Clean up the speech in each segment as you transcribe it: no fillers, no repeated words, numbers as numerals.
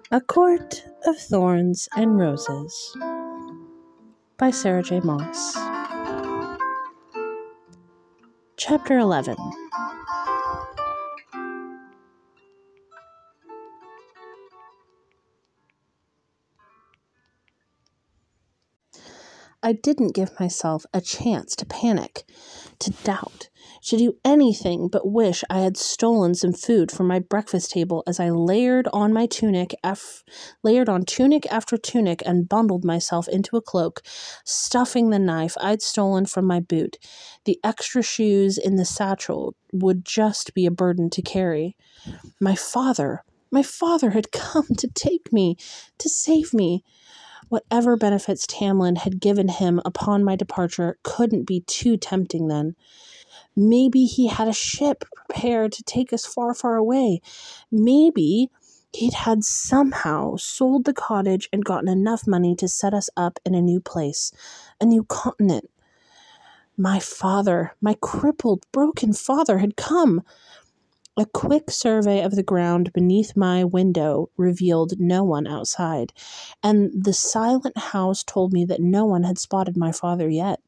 A Court of Thorns and Roses by Sarah J. Maas. Chapter 11. I didn't give myself a chance to panic, to doubt, to do anything but wish I had stolen some food from my breakfast table as I layered on tunic after tunic and bundled myself into a cloak, stuffing the knife I'd stolen from my boot. The extra shoes in the satchel would just be a burden to carry. My father had come to take me, to save me. Whatever benefits Tamlin had given him upon my departure couldn't be too tempting then. Maybe he had a ship prepared to take us far, far away. Maybe he'd had somehow sold the cottage and gotten enough money to set us up in a new place, a new continent. My father, my crippled, broken father, had come. A quick survey of the ground beneath my window revealed no one outside, and the silent house told me that no one had spotted my father yet.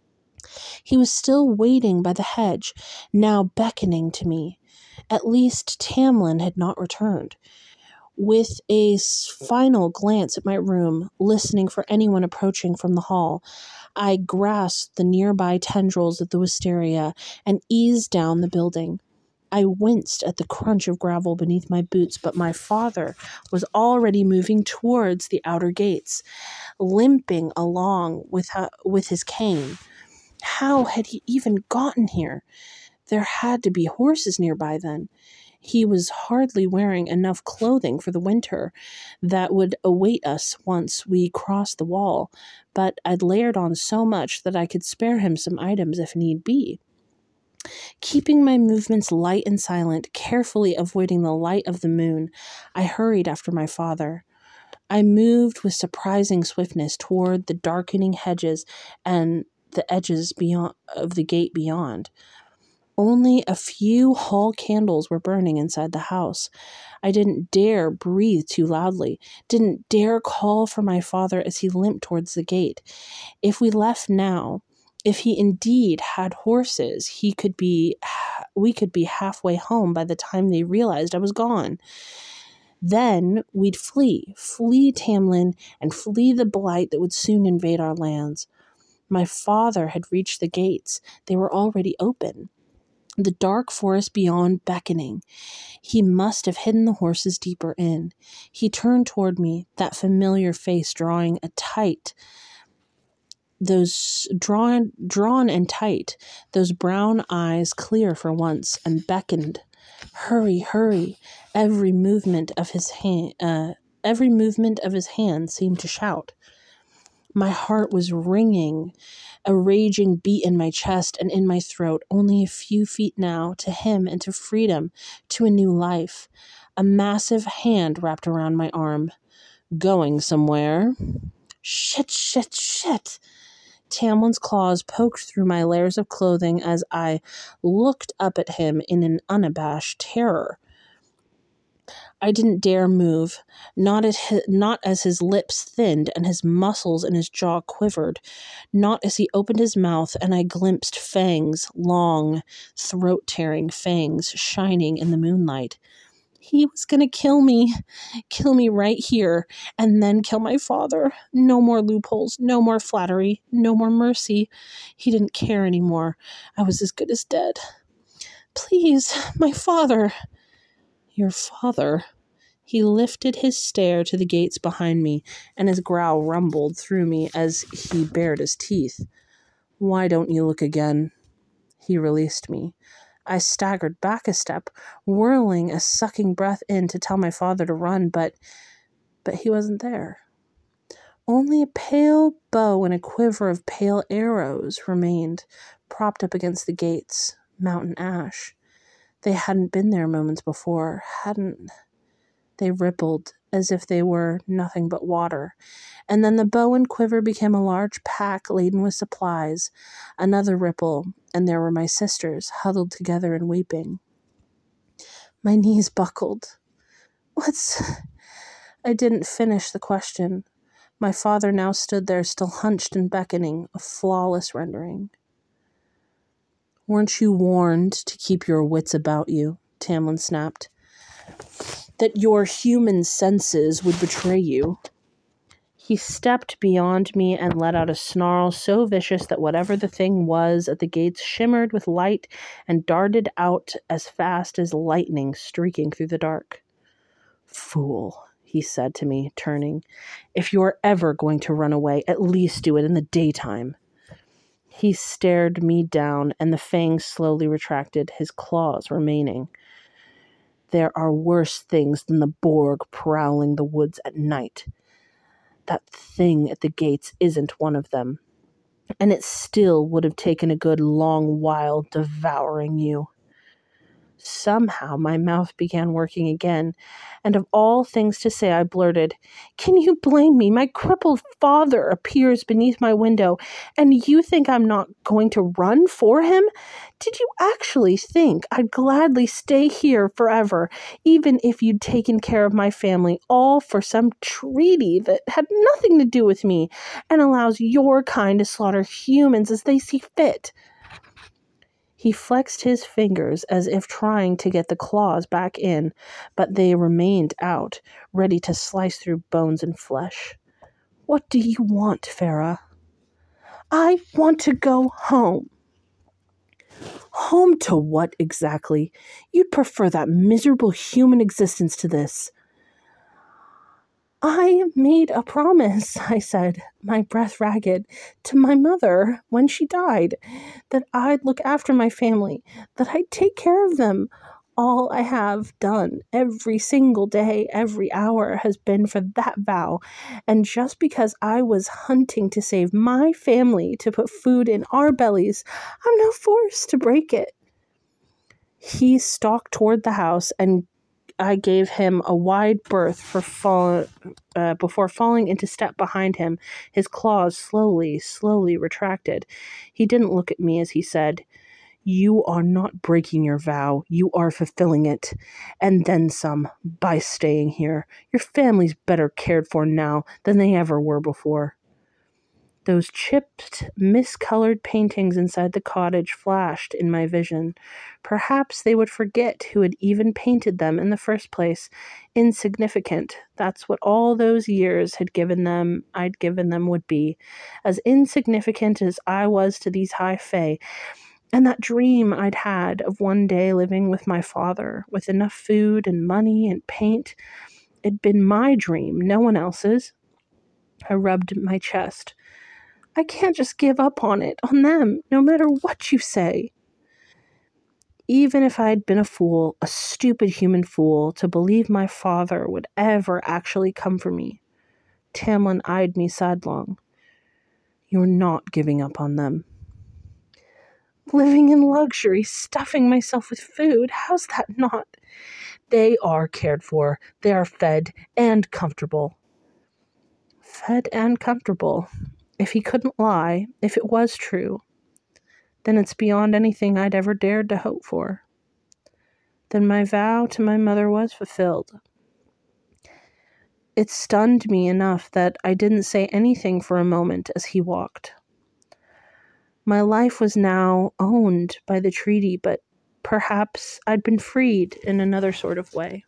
He was still waiting by the hedge, now beckoning to me. At least Tamlin had not returned. With a final glance at my room, listening for anyone approaching from the hall, I grasped the nearby tendrils of the wisteria and eased down the building. I winced at the crunch of gravel beneath my boots, but my father was already moving towards the outer gates, limping along with his cane. How had he even gotten here? There had to be horses nearby then. He was hardly wearing enough clothing for the winter that would await us once we crossed the wall, but I'd layered on so much that I could spare him some items if need be. Keeping my movements light and silent, carefully avoiding the light of the moon, I hurried after my father. I moved with surprising swiftness toward the darkening hedges and the edges of the gate beyond. Only a few hall candles were burning inside the house. I didn't dare breathe too loudly, didn't dare call for my father as he limped towards the gate. If we left now, if he indeed had horses, we could be halfway home by the time they realized I was gone. Then we'd flee Tamlin, and flee the blight that would soon invade our lands. My father had reached the gates. They were already open. The dark forest beyond beckoning. He must have hidden the horses deeper in. He turned toward me, that familiar face drawn and tight, those brown eyes clear for once, and beckoned. Hurry, hurry. Every movement of his hand seemed to shout. My heart was ringing, a raging beat in my chest and in my throat. Only a few feet now, to him and to freedom, to a new life. A massive hand wrapped around my arm. Going somewhere? Shit. Tamlin's claws poked through my layers of clothing as I looked up at him in an unabashed terror. I didn't dare move, not as his lips thinned and his muscles in his jaw quivered, not as he opened his mouth and I glimpsed fangs, long, throat-tearing fangs shining in the moonlight. He was going to kill me right here, and then kill my father. No more loopholes, no more flattery, no more mercy. He didn't care anymore. I was as good as dead. Please, my father. Your father. He lifted his stare to the gates behind me, and his growl rumbled through me as he bared his teeth. Why don't you look again? He released me. I staggered back a step, whirling a sucking breath in to tell my father to run, but he wasn't there. Only a pale bow and a quiver of pale arrows remained, propped up against the gates, mountain ash. They hadn't been there moments before, hadn't. They rippled as if they were nothing but water. And then the bow and quiver became a large pack laden with supplies. Another ripple, and there were my sisters, huddled together and weeping. My knees buckled. I didn't finish the question. My father now stood there, still hunched and beckoning, a flawless rendering. "Weren't you warned to keep your wits about you?" Tamlin snapped. "That your human senses would betray you." He stepped beyond me and let out a snarl so vicious that whatever the thing was at the gates shimmered with light and darted out as fast as lightning streaking through the dark. "Fool," he said to me, turning. "If you are ever going to run away, at least do it in the daytime." He stared me down, and the fangs slowly retracted, his claws remaining. "There are worse things than the Borg prowling the woods at night. That thing at the gates isn't one of them. And it still would have taken a good long while devouring you." Somehow my mouth began working again, and of all things to say I blurted, "Can you blame me? My crippled father appears beneath my window, and you think I'm not going to run for him? Did you actually think I'd gladly stay here forever, even if you'd taken care of my family, all for some treaty that had nothing to do with me and allows your kind to slaughter humans as they see fit?" He flexed his fingers as if trying to get the claws back in, but they remained out, ready to slice through bones and flesh. "What do you want, Farah?" "I want to go home." "Home to what exactly? You'd prefer that miserable human existence to this." "I made a promise," I said, my breath ragged, "to my mother when she died, that I'd look after my family, that I'd take care of them. All I have done every single day, every hour has been for that vow, and just because I was hunting to save my family, to put food in our bellies, I'm now forced to break it." He stalked toward the house, and I gave him a wide berth before falling into step behind him. His claws slowly retracted. He didn't look at me as he said, "You are not breaking your vow. You are fulfilling it. And then some, by staying here. Your family's better cared for now than they ever were before." Those chipped, miscolored paintings inside the cottage flashed in my vision. Perhaps they would forget who had even painted them in the first place. Insignificant. That's what all those years I'd given them would be. As insignificant as I was to these high fae. And that dream I'd had of one day living with my father, with enough food and money and paint. It'd been my dream, no one else's. I rubbed my chest. I can't just give up on it, on them, no matter what you say. Even if I'd been a fool, a stupid human fool, to believe my father would ever actually come for me. Tamlin eyed me sidelong. "You're not giving up on them." "Living in luxury, stuffing myself with food, how's that not?" "They are cared for. They are fed and comfortable." Fed and comfortable. If he couldn't lie, if it was true, then it's beyond anything I'd ever dared to hope for. Then my vow to my mother was fulfilled. It stunned me enough that I didn't say anything for a moment as he walked. My life was now owned by the treaty, but perhaps I'd been freed in another sort of way.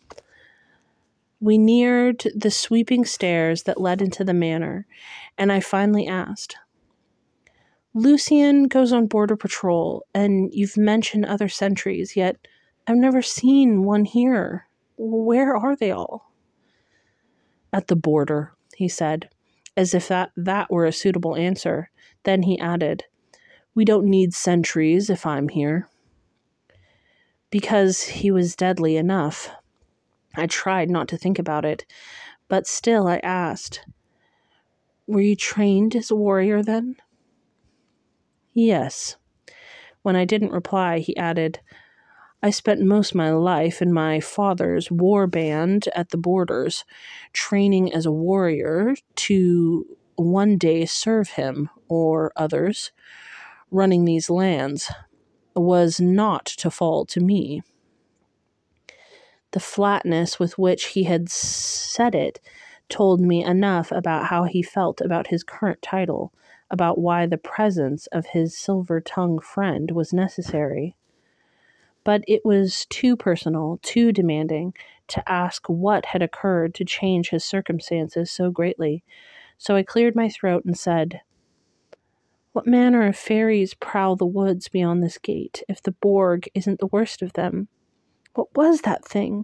We neared the sweeping stairs that led into the manor, and I finally asked, "Lucian goes on border patrol, and you've mentioned other sentries, yet I've never seen one here. Where are they all?" "At the border," he said, as if that were a suitable answer. Then he added, "We don't need sentries if I'm here." Because he was deadly enough. I tried not to think about it, but still I asked, "Were you trained as a warrior then?" "Yes." When I didn't reply, he added, "I spent most of my life in my father's war band at the borders, training as a warrior to one day serve him or others. Running these lands was not to fall to me." The flatness with which he had said it told me enough about how he felt about his current title, about why the presence of his silver-tongued friend was necessary. But it was too personal, too demanding, to ask what had occurred to change his circumstances so greatly. So I cleared my throat and said, "What manner of fairies prowl the woods beyond this gate, if the Borg isn't the worst of them? What was that thing?"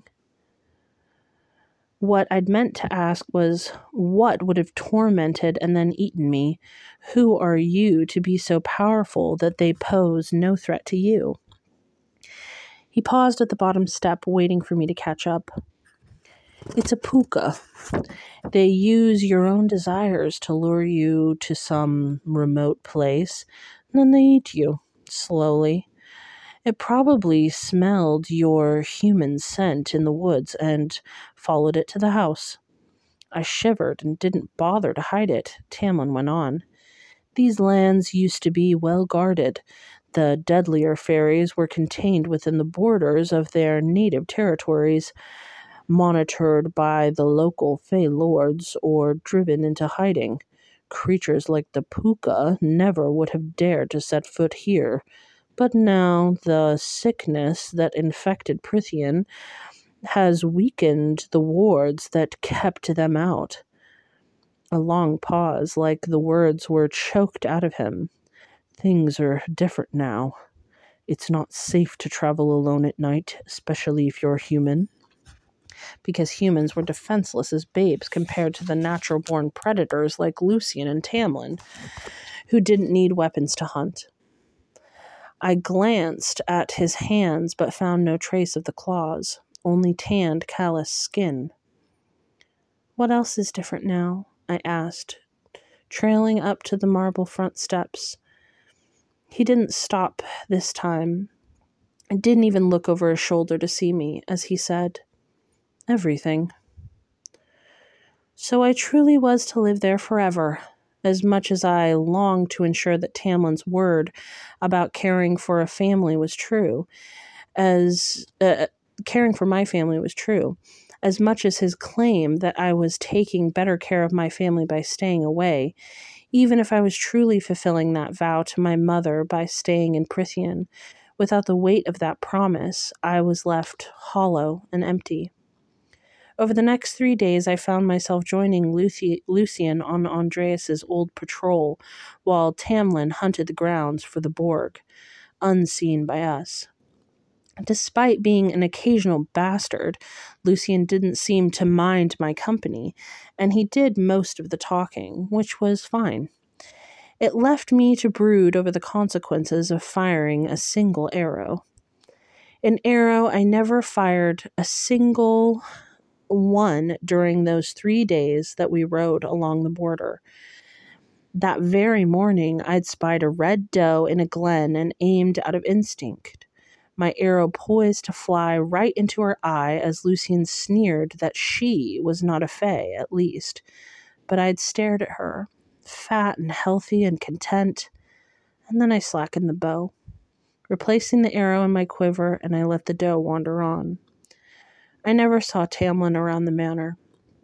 What I'd meant to ask was, what would have tormented and then eaten me? Who are you to be so powerful that they pose no threat to you? He paused at the bottom step, waiting for me to catch up. "It's a puka. They use your own desires to lure you to some remote place, and then they eat you, slowly. It probably smelled your human scent in the woods and followed it to the house." I shivered and didn't bother to hide it. Tamlin went on. "These lands used to be well guarded. The deadlier fairies were contained within the borders of their native territories, monitored by the local Fey lords or driven into hiding. Creatures like the Puka never would have dared to set foot here. But now the sickness that infected Prithian has weakened the wards that kept them out." A long pause, like the words were choked out of him. "Things are different now. It's not safe to travel alone at night, especially if you're human." Because humans were defenseless as babes compared to the natural-born predators like Lucian and Tamlin, who didn't need weapons to hunt. I glanced at his hands, but found no trace of the claws, only tanned, calloused skin. "What else is different now?" I asked, trailing up to the marble front steps. He didn't stop this time. I didn't even look over his shoulder to see me, as he said, "Everything." So I truly was to live there forever. As much as I longed to ensure that Tamlin's word about caring for a family was true, as caring for my family was true, as much as his claim that I was taking better care of my family by staying away, even if I was truly fulfilling that vow to my mother by staying in Prithian, without the weight of that promise, I was left hollow and empty. Over the next 3 days, I found myself joining Lucian on Andreas's old patrol, while Tamlin hunted the grounds for the Borg, unseen by us. Despite being an occasional bastard, Lucian didn't seem to mind my company, and he did most of the talking, which was fine. It left me to brood over the consequences of firing a single arrow. An arrow I never fired a single one during those 3 days that we rode along the border. That very morning, I'd spied a red doe in a glen and aimed out of instinct. My arrow poised to fly right into her eye as Lucian sneered that she was not a Fae, at least. But I'd stared at her, fat and healthy and content, and then I slackened the bow, replacing the arrow in my quiver, and I let the doe wander on. I never saw Tamlin around the manor.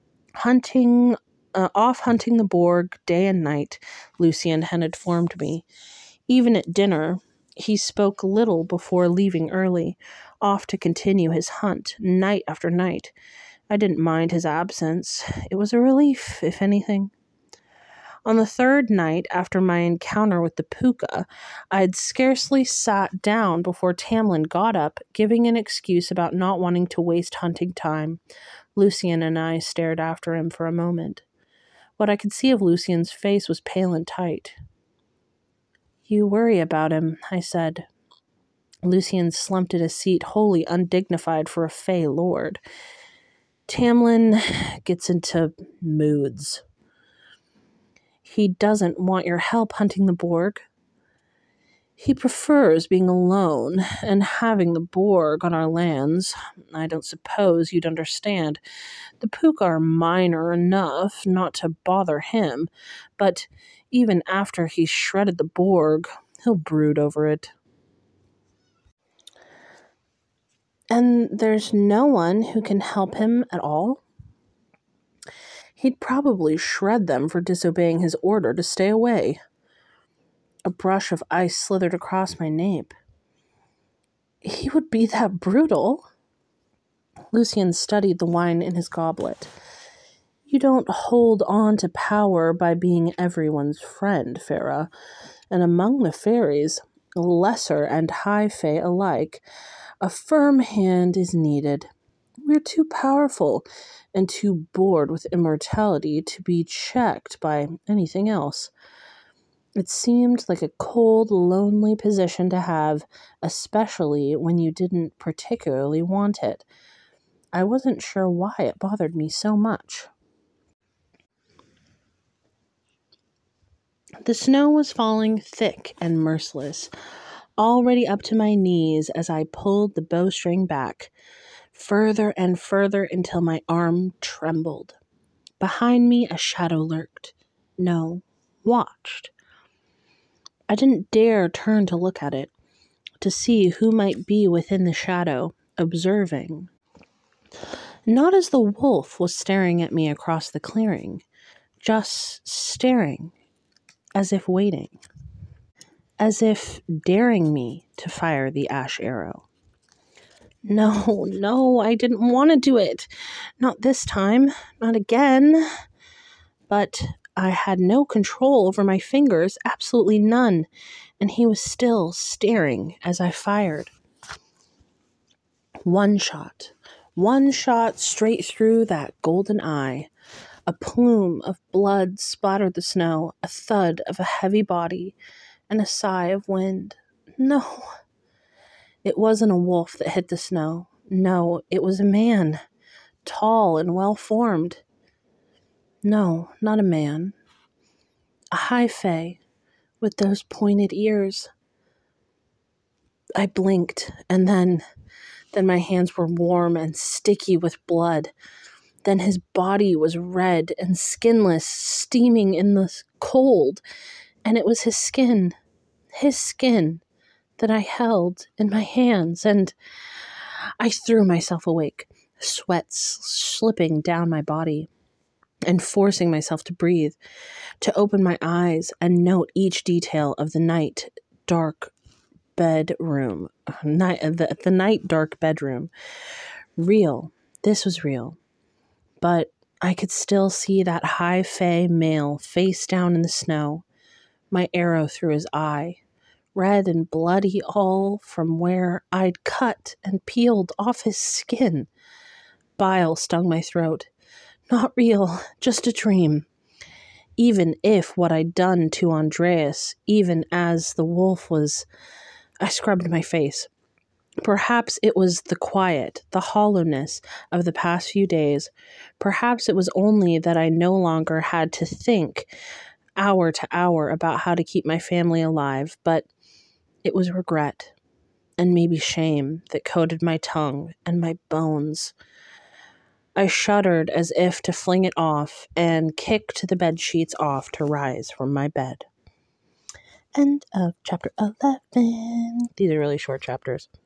Off hunting the Borg day and night, Lucian had informed me. Even at dinner, he spoke little before leaving early, off to continue his hunt, night after night. I didn't mind his absence. It was a relief, if anything. On the third night after my encounter with the Puka, I had scarcely sat down before Tamlin got up, giving an excuse about not wanting to waste hunting time. Lucian and I stared after him for a moment. What I could see of Lucian's face was pale and tight. "You worry about him," I said. Lucian slumped in a seat, wholly undignified for a Fey lord. "Tamlin gets into moods. He doesn't want your help hunting the Borg. He prefers being alone and having the Borg on our lands. I don't suppose you'd understand. The Puka are minor enough not to bother him, but even after he's shredded the Borg, he'll brood over it." And there's no one who can help him at all? He'd probably shred them for disobeying his order to stay away. A brush of ice slithered across my nape. He would be that brutal? Lucian studied the wine in his goblet. You don't hold on to power by being everyone's friend, Farah. And among the fairies, lesser and high fae alike, a firm hand is needed. We're too powerful and too bored with immortality to be checked by anything else. It seemed like a cold, lonely position to have, especially when you didn't particularly want it. I wasn't sure why it bothered me so much. The snow was falling thick and merciless, already up to my knees as I pulled the bowstring back, further and further until my arm trembled. Behind me, a shadow lurked. No, watched. I didn't dare turn to look at it, to see who might be within the shadow, observing. Not as the wolf was staring at me across the clearing, just staring, as if waiting, as if daring me to fire the ash arrow. No, I didn't want to do it. Not this time, not again. But I had no control over my fingers, absolutely none, and he was still staring as I fired. One shot straight through that golden eye. A plume of blood splattered the snow, a thud of a heavy body, and a sigh of wind. No, it wasn't a wolf that hit the snow. No, it was a man, tall and well-formed. No, not a man. A high fae with those pointed ears. I blinked, and then my hands were warm and sticky with blood. Then his body was red and skinless, steaming in the cold, and it was his skin that I held in my hands, and I threw myself awake, sweat slipping down my body, and forcing myself to breathe, to open my eyes and note each detail of the night dark bedroom. The night dark bedroom. Real. This was real. But I could still see that high fae male face down in the snow, my arrow through his eye, red and bloody all from where I'd cut and peeled off his skin. Bile stung my throat. Not real, just a dream. Even if what I'd done to Andreas, even as the wolf was... I scrubbed my face. Perhaps it was the quiet, the hollowness of the past few days. Perhaps it was only that I no longer had to think hour to hour about how to keep my family alive, but it was regret and maybe shame that coated my tongue and my bones. I shuddered as if to fling it off and kicked the bedsheets off to rise from my bed. End of chapter 11. These are really short chapters.